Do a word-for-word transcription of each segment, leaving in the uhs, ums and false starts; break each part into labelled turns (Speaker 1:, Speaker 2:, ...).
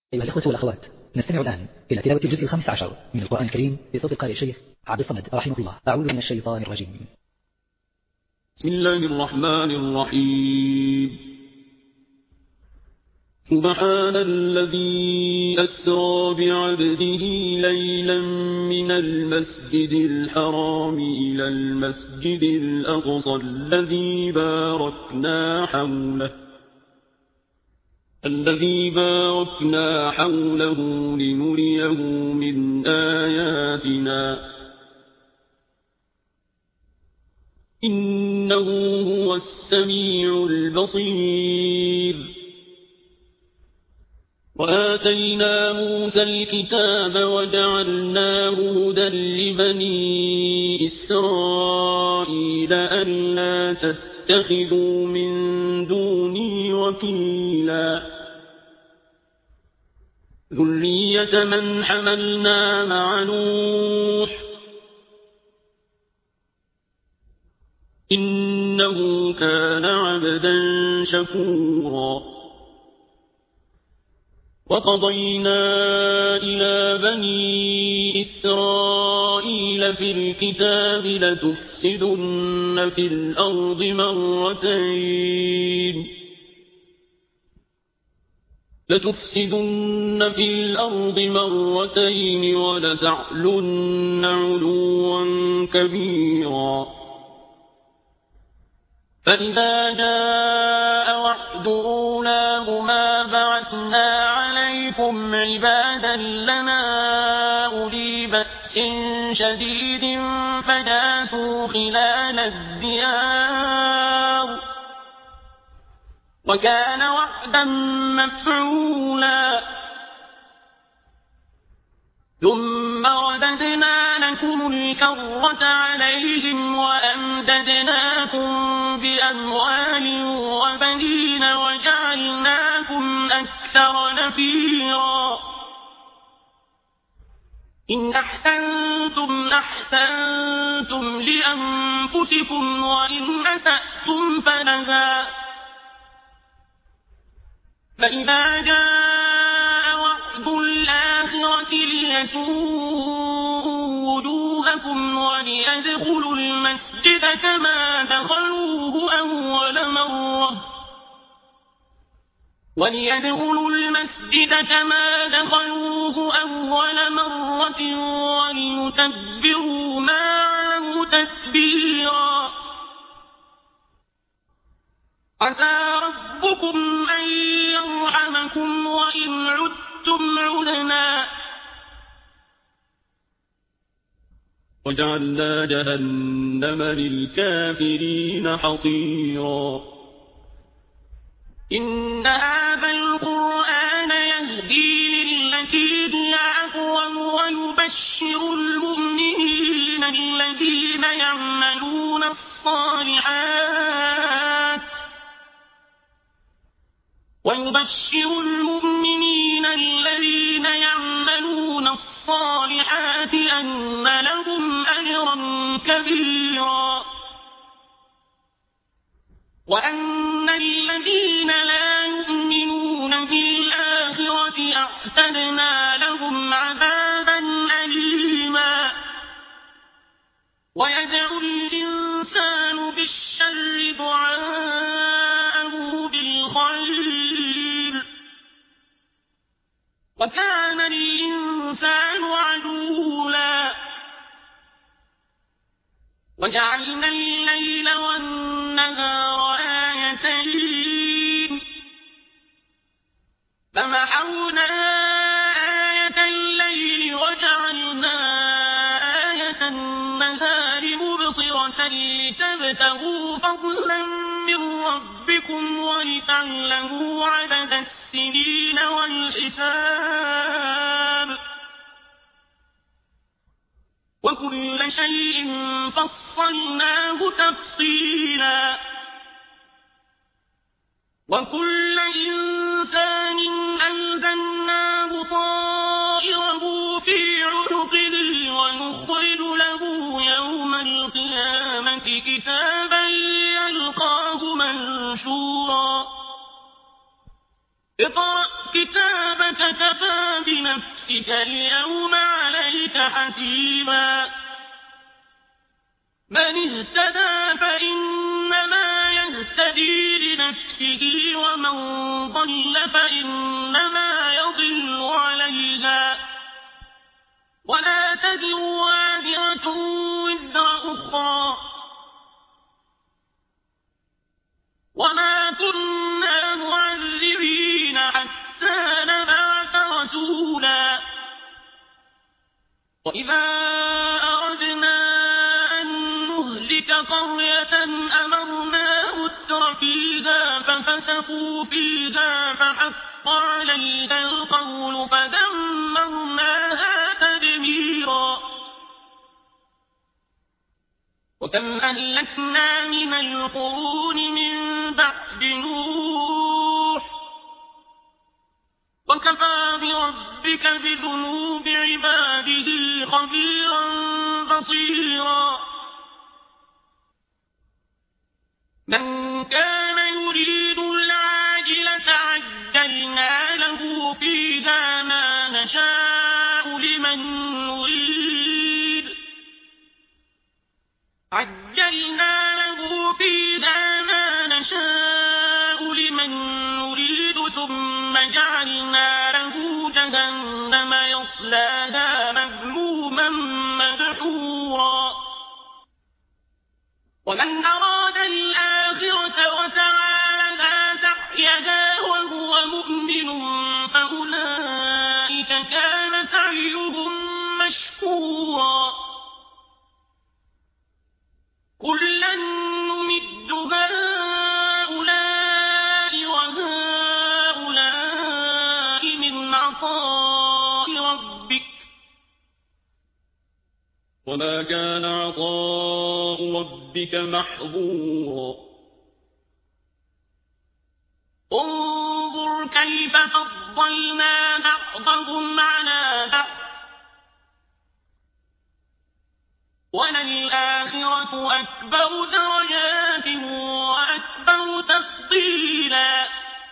Speaker 1: أيها الأخوة والأخوات، نستمع الآن إلى تلاوة الجزء الخامس عشر من القرآن الكريم بصوت القارئ الشيخ عبد الصمد رحمه الله. أعوذ من الشيطان الرجيم.
Speaker 2: بسم الله الرحمن الرحيم. سبحان الذي أسرى بعبده ليلا من المسجد الحرام إلى المسجد الأقصى الذي باركنا حوله الذي باركنا حوله لنريه من آياتنا إنه هو السميع البصير. وآتينا موسى الكتاب وجعلناه هدى لبني إسرائيل ألا تتخذوا من دوني وكيلا ذرية من حملنا مع نوح إنه كان عبدا شكورا. وقضينا إلى بني إسرائيل في الكتاب لتفسدن في الأرض مرتين لتفسدن في الأرض مرتين ولتعلن علوا كبيرا. فإذا جاء وعد أولاهما بعثنا عليكم عبادا لنا أولي بأس شديد فجاسوا خلال الديار وكان وعدا مفعولا. ثم رددنا لكم الكرة عليهم وأمددناكم بأموال وبنين وجعلناكم أكثر نفيرا. إن أحسنتم أحسنتم لأنفسكم وإن أسأتم فلها. فإذا جاء وعد الآخرة ليسوءوا وجوهكم وليدخلوا المسجد كما دخلوه أول مرة وليدخلوا المسجد كما دخلوه أول مرة وليتبروا ما علوا تتبيرا. عسى ربكم أن يرحمكم وإن عدتم عدنا. وجعلنا جهنم للكافرين حصيرا. إن هذا القرآن يهدي للتي هي أقوم ويبشر المؤمنين الذين يعملون الصالحات ويبشر المؤمنين الذين يعملون الصالحات أن لهم أجرا كبيرا. وأن الذين لا يؤمنون بالآخرة أعتدنا لهم عذابا أليما. ويدعو الإنسان بالشر دعاءه بالخير وكان الإنسان عجولا. وجعلنا الليل والنهار آيتين فمحونا آية الليل وجعلنا آية النهار مبصرة لتبتغوا فضلا من ربكم ولتعلموا عدد السنين والحساب وكل شيء فصلناه تفصيلا. وكل إنسان ألزمناه طائره في عنقه ونخرج له يوم القيامة كتابا يلقاه منشورا. اقرأ كتابك كفى لنفسك اليوم عليك حسيبا من اهتدى فإنما يهتدي لنفسه ومن ضل فإنما يضل عليها ولا تزر وازرة وزر أخرى وما كنا معذبين حتى نبعث رسولا وإذا أردنا أن نهلك قرية أمرنا متر فيها ففسقوا فيها فحق عليها القول فدمرناها تدميرا وكم أهلكنا من القرون من بعد نوح وكفى بربك بذنوب عباده خبيرا بصيرا من كان يريد العاجلة عجلنا له فيها ما نشاء لمن نريد عجلنا له فيها ما نشاء لمن نريد ثم جعلنا له جهنم يصلاها مذموما مدحورا ومن أراد الآخرة وسعى لها سعيها وهو مؤمن فأولئك كان سعيهم مشكورا كلا نمد هؤلاء وهؤلاء من عطاء ربك وما كان عطاء ربك محظورا انظر كيف فضلنا بعضهم على بعض وللآخرة أكبر درجات وأكبر تفضيلا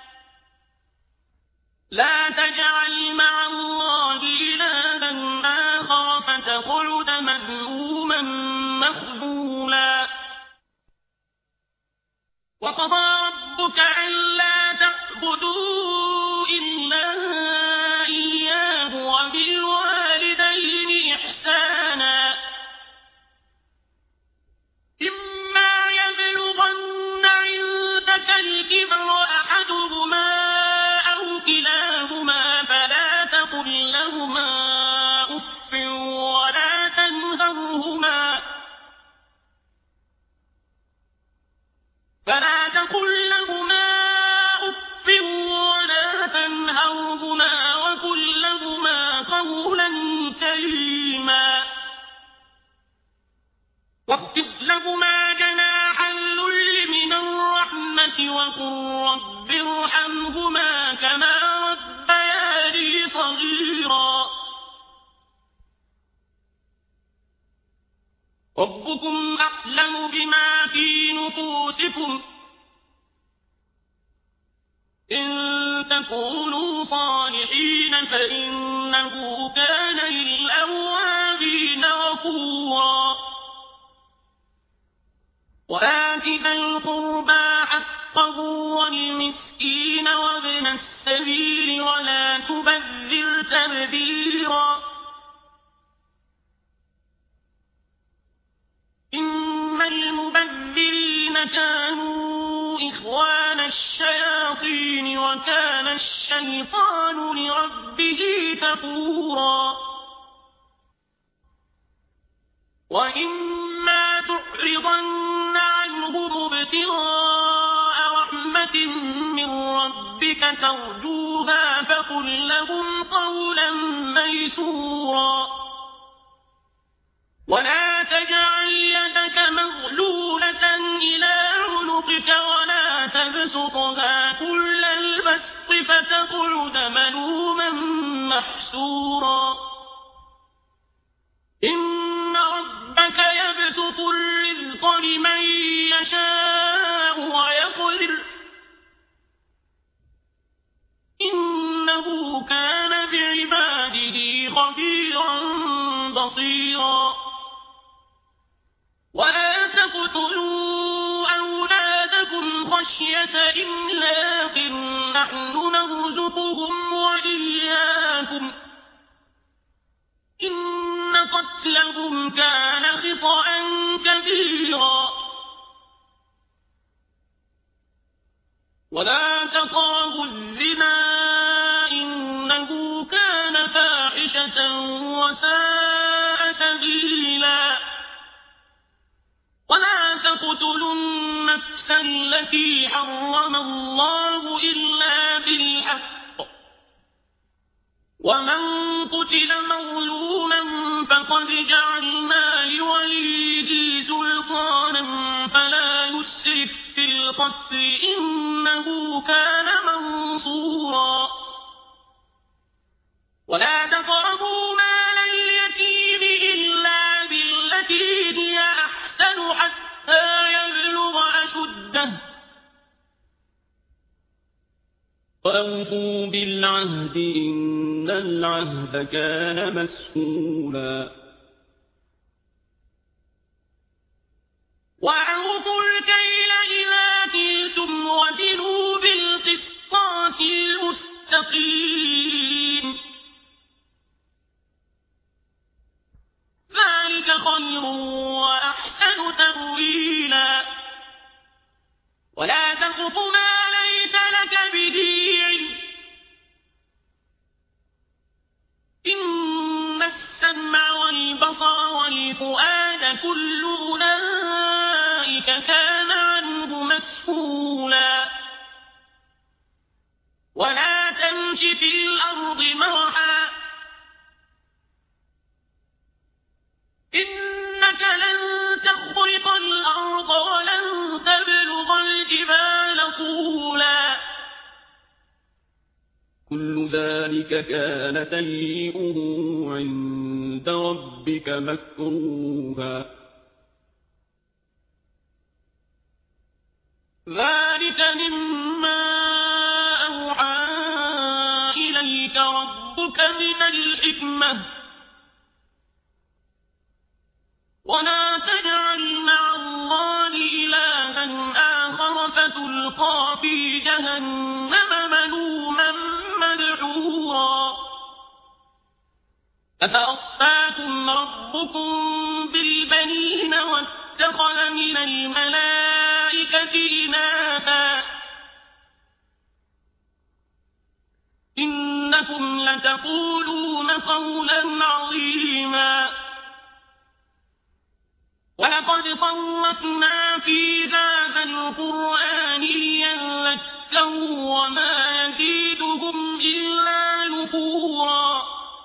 Speaker 2: لا تجعل مع الله إلها آخر فتقعد مذموما مخذولا وقضى ربك ألا تعبدوا إلا إياه وبالوالدين إحسانا إما يبلغن عندك الكبر أحدهما أو كلاهما فلا تقل لهما أف ولا تنهرهما فلا تقل لهما أف ولا تنهرهما وقل لهما قولا كريما واخفض لهما جناح الذل من الرحمة وقل رب ارحمهما كما ربياني صغيرا ربكم أعلم بما في نفوسكم إن تكونوا صالحين فإنه كان للأوابين غفورا وآت ذا القربى حقه والمسكين وابن السبيل ولا تبذر تبذيرا إن المبذرين كانوا إخوان الشياطين وكان الشيطان لربه كفورا وإما تعرضن عنهم ابتغاء رحمة من ربك ترجوها فقل لهم قولا ميسورا ولا تجعل يدك مغلولة إلى عنقك ولا تبسطها كل البسط فتقعد ملوما محسورا إن ربك يبسط الرزق لمن يشاء ويقدر إنه كان بعباده بصيرا ولا تقتلوا أولادكم خشية إملاق نحن نرزقهم وإياكم إن قتلهم كان خطأ كبيرا ولا تقربوا الزنا إنه كان فاحشة وساء سبيلا ولا تقتلوا النفس التي حرم الله إلا بالحق ومن قتل مظلوما فقد جعلنا لوليه سلطانا فلا يسرف في القتل إنه كان منصورا ولا تقربوا مال اليتيم إلا بالتي هي أحسن حتى يبلغ أشده وأوفوا بالعهد إن العهد كان مسؤولا وأوفوا الكيل إذا كلتم وزنوا بالقسطاس المستقيم ذلك خير وأحسن تأويلا ولا تقف ما ليس لك به علم إن السمع والبصر والفؤاد كل أولئك كان عنه مسؤولا ولا تمش في الأرض مرحا إنك لن تخرق الأرض ولن تبلغ الجبال طولا كل ذلك كان سيئه عند ربك مكروها ذلك مما أوحى إليك ربك من الحكمة ولا تجعل مع الله إلها آخر فتلقى في جهنم ملوما مدحورا أفأصفاكم ربكم بالبنين واتخذ من الملائكة إناثا إنكم لتقولون قولا عظيما ولقد صرفنا في هذا القرآن ليذكروا وما يزيدهم إلا نفورا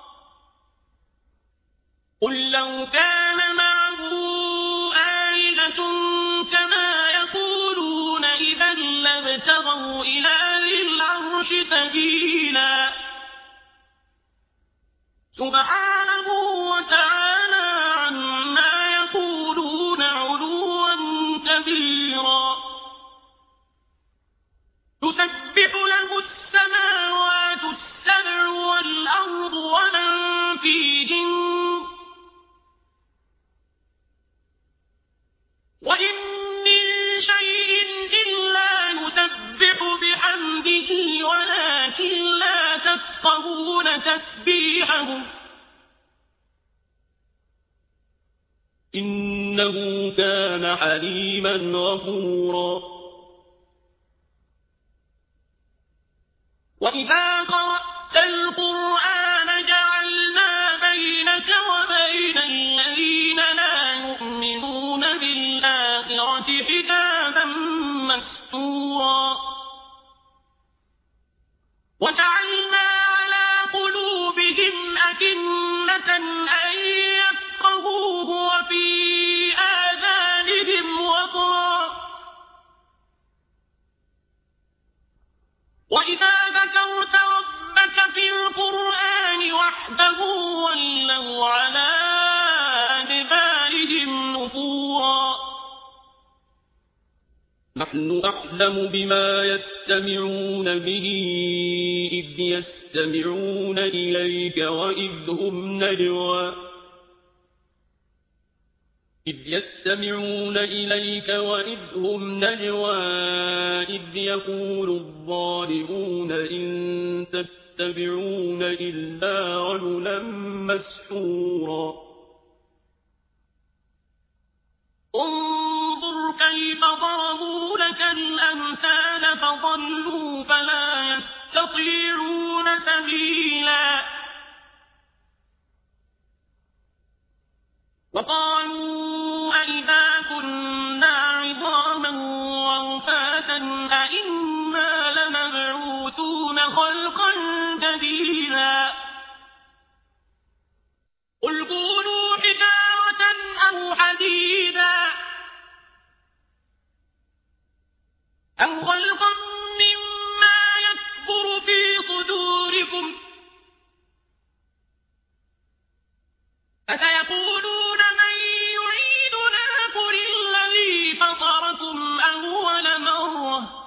Speaker 2: قل لو كان معه آلهة كما يقولون إذا لابتغوا إلى ذي العرش سبيلا سبحانه وتعالى عما يقولون علوا كبيرا تسبح له السماوات السبع والأرض ومن فيهن وإن من شيء إلا يسبح بحمده ولكن لا تفقهون تسبيحهم إنه كان حليما غفورا وإذا قرأت القرآن جعلنا بينك وبين الذين لا يؤمنون بالآخرة حجابا مستورا وجعلنا على قلوبهم أكنة أن يفقهوه وفي آذانهم وقرا وإذا ذكرت ربك في القرآن وحده ولوا على أدبارهم نفورا نحن أعلم بما يستمعون به إذ يستمعون إليك وإذ هم نجوى
Speaker 3: إذ يستمعون إليك وإذ هم نجوى إذ يقول الظالمون إن تتبعون إلا رجلا مسحورا
Speaker 2: انظر كيف ضربوا لك الأمثال فضلوا فلا يستطيعون سبيلا وقالوا أئذا كنا عظاما ورفاتا أئنا لمبعوثون خلقا جديدا قل كونوا حجارة أو حديدا أو خلقا مما يكبر في صدوركم فسيقولون من يعيدنا قل الذي فطركم أول مرة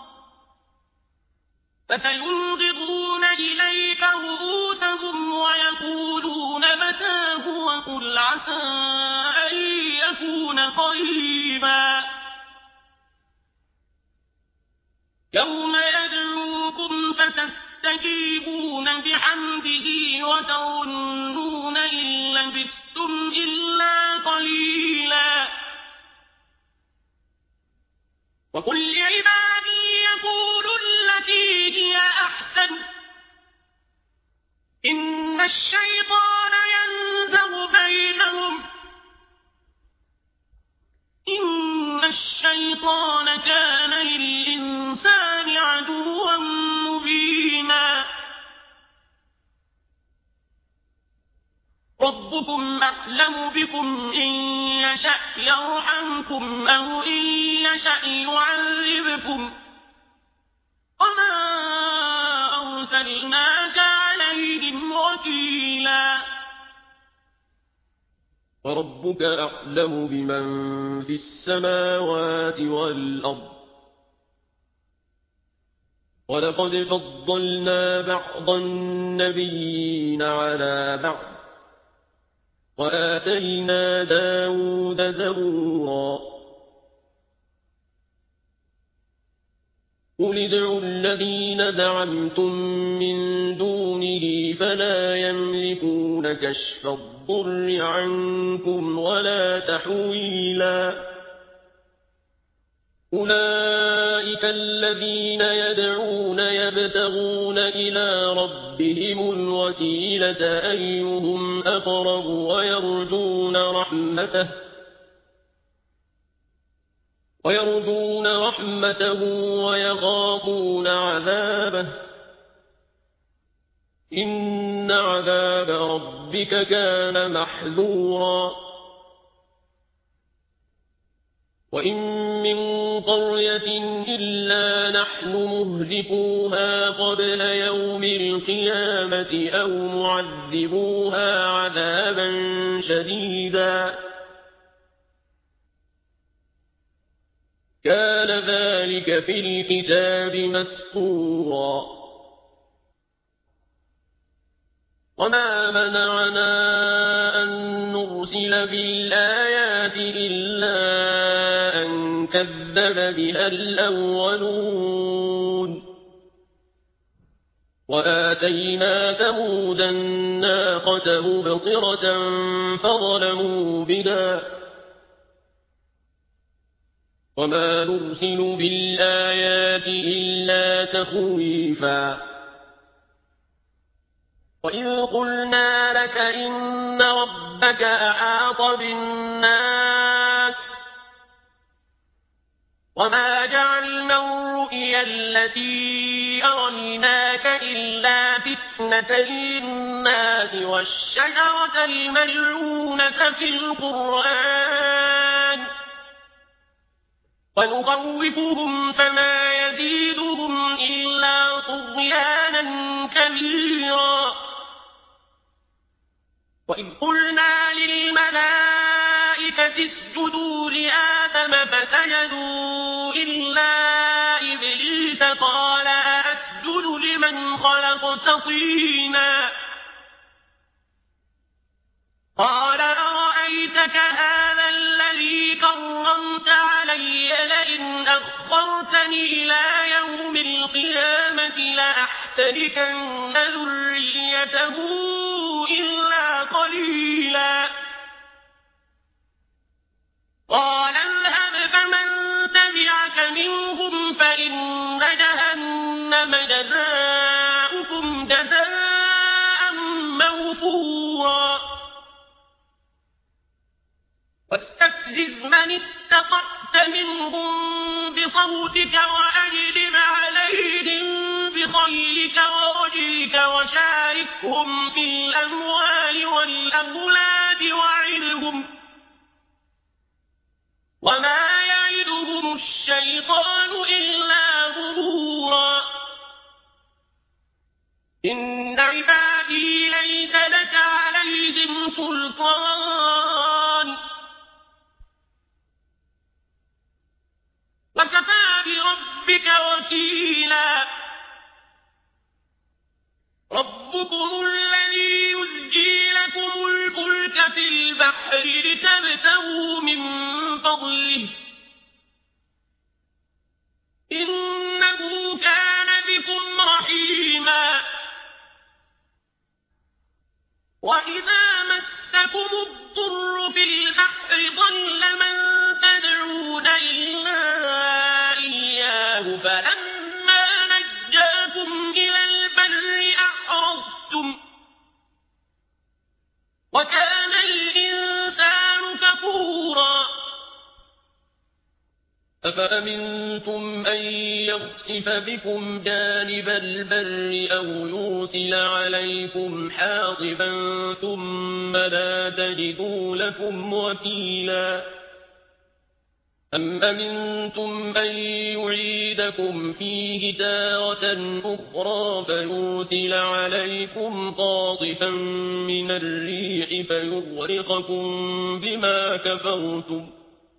Speaker 2: فسينغضون إليك رؤوسهم ويقولون متى هو قل عسى أن يكون قريبا يوم يدعوكم فتستجيبون بحمده وتظنون إن لبثتم إلا قليلا وقل لعبادي يقولوا التي هي أحسن إن الشيطان ينزغ بينهم إن الشيطان كان للإنسان عدوا مبينا ربكم أعلم بكم إن يشأ يرحمكم أو إن يشأ يعذبكم وما أرسلناك عليهم وكيلا
Speaker 3: وربك أعلم بمن في السماوات والأرض ولقد فضلنا بعض النبيين على بعض وآتينا داود زبورا قل ادعوا الذين زعمتم من دونه فلا يملكون كشف الضر عنكم ولا تحويلا أولئك الذين يدعون يبتغون إلى ربهم الوسيلة أيهم أقرب ويرجون رحمته ويرجون رحمته ويخافون عذابه إن عذاب ربك كان محذورا وإن من قرية إلا نحن مهلكوها قبل يوم القيامة أو معذبوها عذابا شديدا كان ذلك في الكتاب مسطورا وما منعنا أن نرسل بالآيات إلا أن كذب بها الأولون وآتينا ثمود الناقة مبصرة فظلموا بها وما نرسل بالآيات إلا تخويفا وإذ قلنا لك إن ربك أحاط بالناس وما جعلنا الرؤيا التي أريناك إلا فتنة للناس والشجرة الملعونة في القرآن ونخوفهم فما يزيدهم إلا طغيانا كبيرا وإذ قلنا للملائكة اسجدوا لآدم فسجدوا إلا إبليس قال أسجد لمن خلقت طينا قال أرأيتك هذا الذي كذبتني إلى يوم القيامة لأحتركن ذريته إلا قليلا قال اذهب فمن تبعك منهم فإن جهنم جزاؤكم جزاء موفورا واستفزز من استطعت منهم بصوتك وأجلب عليهم بخيلك ورجلك وشاركهم في الأموال والأولاد وعدهم وما يعدهم الشيطان إلا غرورا إن عبادي ليس لك عليهم سلطان وكفى بربك وكيلا ربكم الذي يزجي لكم الفلك في البحر لتبتغوا من فضله إنه كان بكم رحيما وإذا مسكم الضر في البحر ضل من تدعون إلا إياه فلما نجاكم إلى البر أعرضتم وكان الإنسان كفورا أفأمنتم أن يخسف بكم جانب البر أو يرسل عليكم حاصبا ثم لا تجدوا لكم وكيلا أم أمنتم أن يعيدكم فيه تارة أخرى فيرسل عليكم قاصفا من الريح فيغرقكم بما كفرتم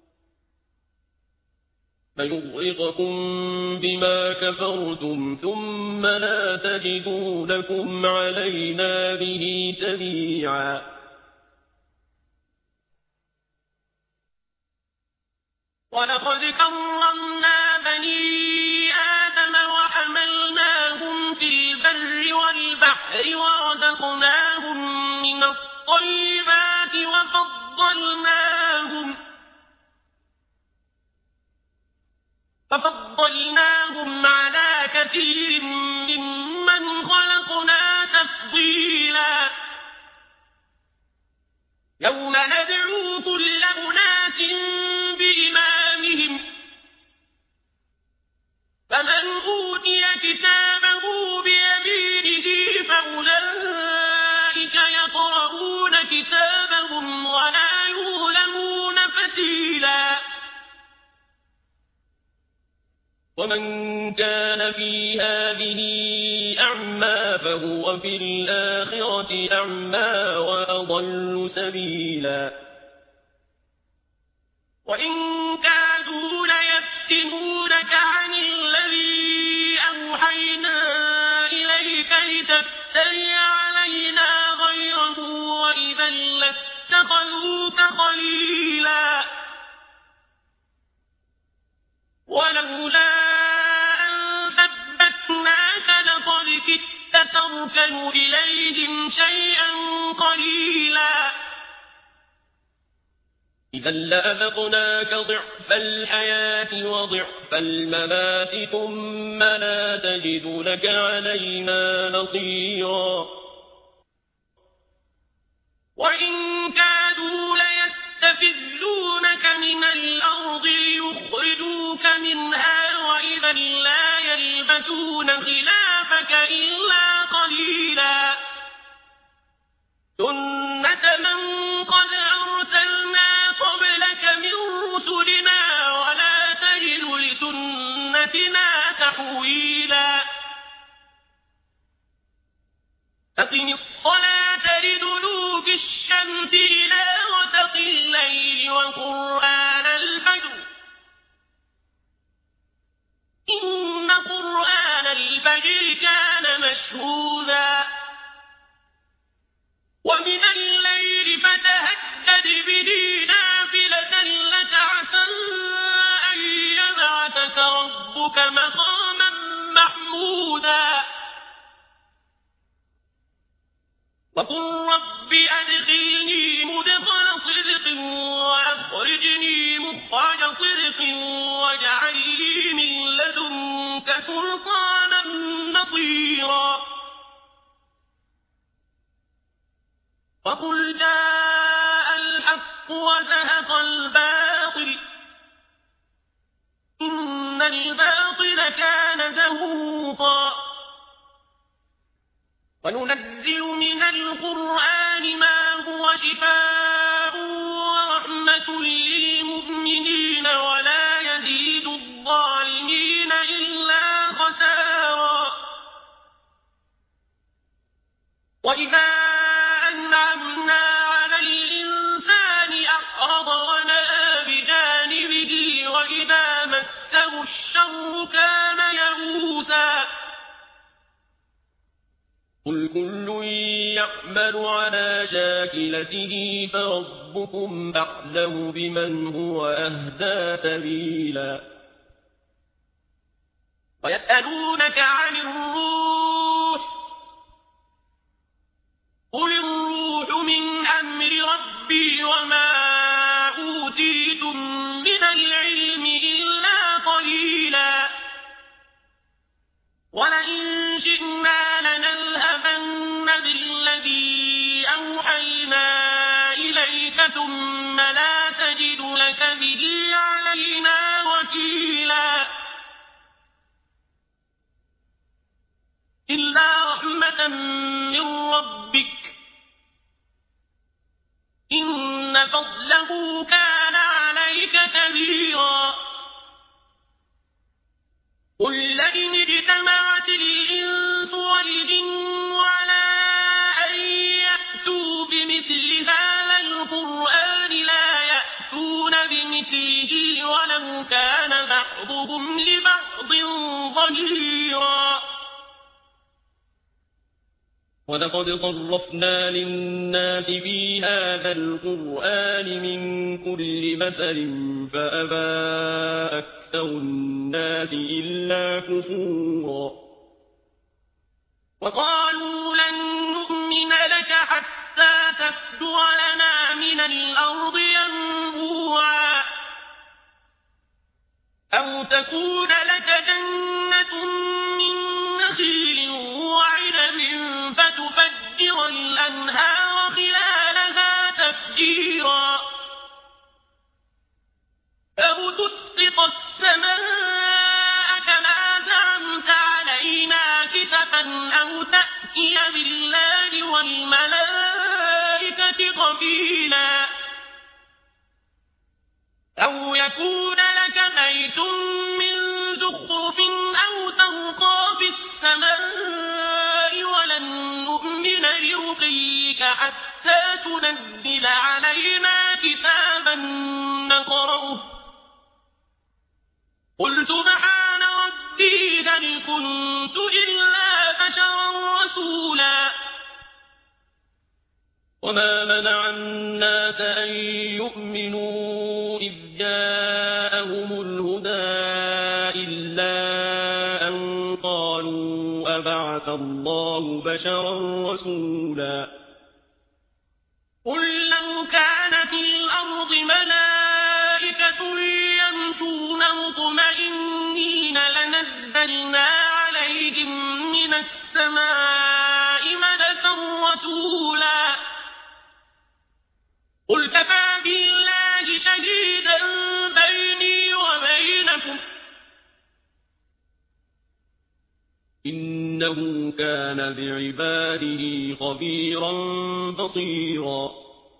Speaker 3: فيغرقكم بما كفرتم ثم لا تجدوا لكم علينا به تبيعا ولقد كرمنا بني آدم وحملناهم في البر والبحر ورزقناهم من الطيبات وفضلناهم ففضلناهم على كثير ممن خلقنا تفضيلا يوم ندعو كل أناس بإمامهم فمن أوتي كتابه بيمينه فأولئك يقرؤون كتابهم ولا يظلمون فتيلا ومن كان في هذه أعمى فهو في الآخرة أعمى وأضل سبيلا وإن كادوا ليفتنونك عن الذي أوحينا إليك لتفتري علينا غيره وإذا لاتخذوك خليلا ولولا أن ثبتناك لقد كدت تركن إليهم شيئا قليلا إذا لأذقناك ضعف الحياة وضعف الممات ثم لا تجد لك علينا نصيرا وإن كادوا ليستفزونك من الأرض ليخرجوك منها وإذا لا يلبثون خلافك إلا قليلا سنة من قد أرسلنا قبلك من رسلنا ولا تجد لسنتنا تحويلا أقم الصلاة لدلوك الشمس إلى غسق الليل وقرآن الفجر إن قرآن الفجر كان مشهودا ومن الليل فتهجد به نافلة لك عسى أن يبعثك ربك وقل رب أدخلني مدخل صدق وأخرجني مخرج صدق واجعل لي من لدنك سلطانا نصيرا وقل جاء الحق وزهق الباطل إن الباطل كان زهوقا وننزل من القرآن ما هو شفاء ورحمة للمؤمنين ولا يزيد الظالمين إلا خسارا وإذا أنعمنا على الإنسان أعرض ونأى بجانبه وإذا مسه الشر كان يئوسا قل كل يعمل على شاكلته فربكم أعلم بمن هو أهدى سبيلا ويسألونك عن الروح قل الروح من أمر ربي وما أوتيتم من العلم إلا قليلا ولئن شئنا لنذهبن بالذي أوحينا إليك ثم لا تجد لك به علينا وكيلا إلا رحمة من ربك إن فضله كان عليك كبيرا قل لئن اجتمعت الإنس والجن على أن يأتوا بمثل هذا القرآن لا يأتون بمثله ولو كان بعضهم لبعض ظهيرا ولقد صرفنا للناس في هذا القرآن من كل مثل فأبى أكثر الناس إلا كفورا وقالوا لن نؤمن لك حتى تفجر لنا من الأرض ينبوعا أو تكون لك جنة من نخيل وعنب فتفجر الأنهار خلالها تفجيرا أو تسقط السماء كما زعمت علينا كسفا أو تأتي بالله والملائكة قبيلا أو يكون لك بيت من زخرف أو ترقى في السماء ولن نؤمن لرقيك حتى تنزل علينا كتابا نقرأه قل سبحان ربي هل كنت إلا بشرا رسولا وما منع الناس أن يؤمنوا إذ جاءهم الهدى إلا أن قالوا أبعث الله بشرا رسولا قل لو كان في الأرض ملائكة يمشون مطمئنين لنزلنا عليهم من السماء ملكا رسولا قل كفى بالله شهيدا بيني وبينكم إنه كان بعباده خبيرا بصيرا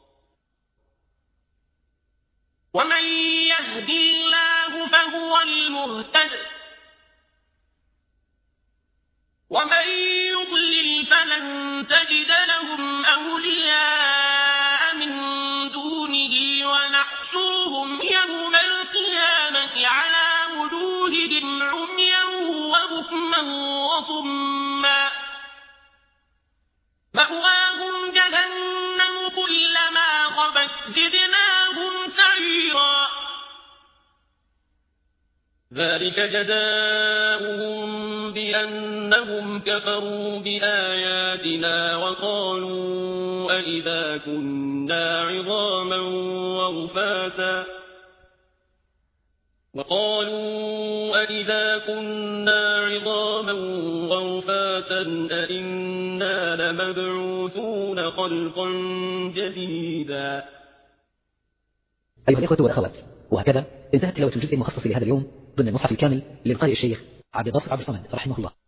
Speaker 3: ومن يهد الله فهو المهتد ومن يضلل فلن تجد لهم أولياء من دونه ونحشرهم يوم القيامة على وجوههم عميا وبكما وصما مأواهم جهنم كلما خبت زدناهم سعيرا ذلك جزاؤهم بأنهم كفروا بآياتنا وقالوا أئذا كنا عظاما ورفاتا وقالوا أئذا كنا عظاما ورفاتا أئنا لمبعوثون خلقا جديدا.
Speaker 1: أيها الإخوة والأخوات، وهكذا انتهت تلاوة الجزء المخصص لهذا اليوم ضمن المصحف الكامل للقارئ الشيخ عبد الباسط عبد الصمد رحمه الله.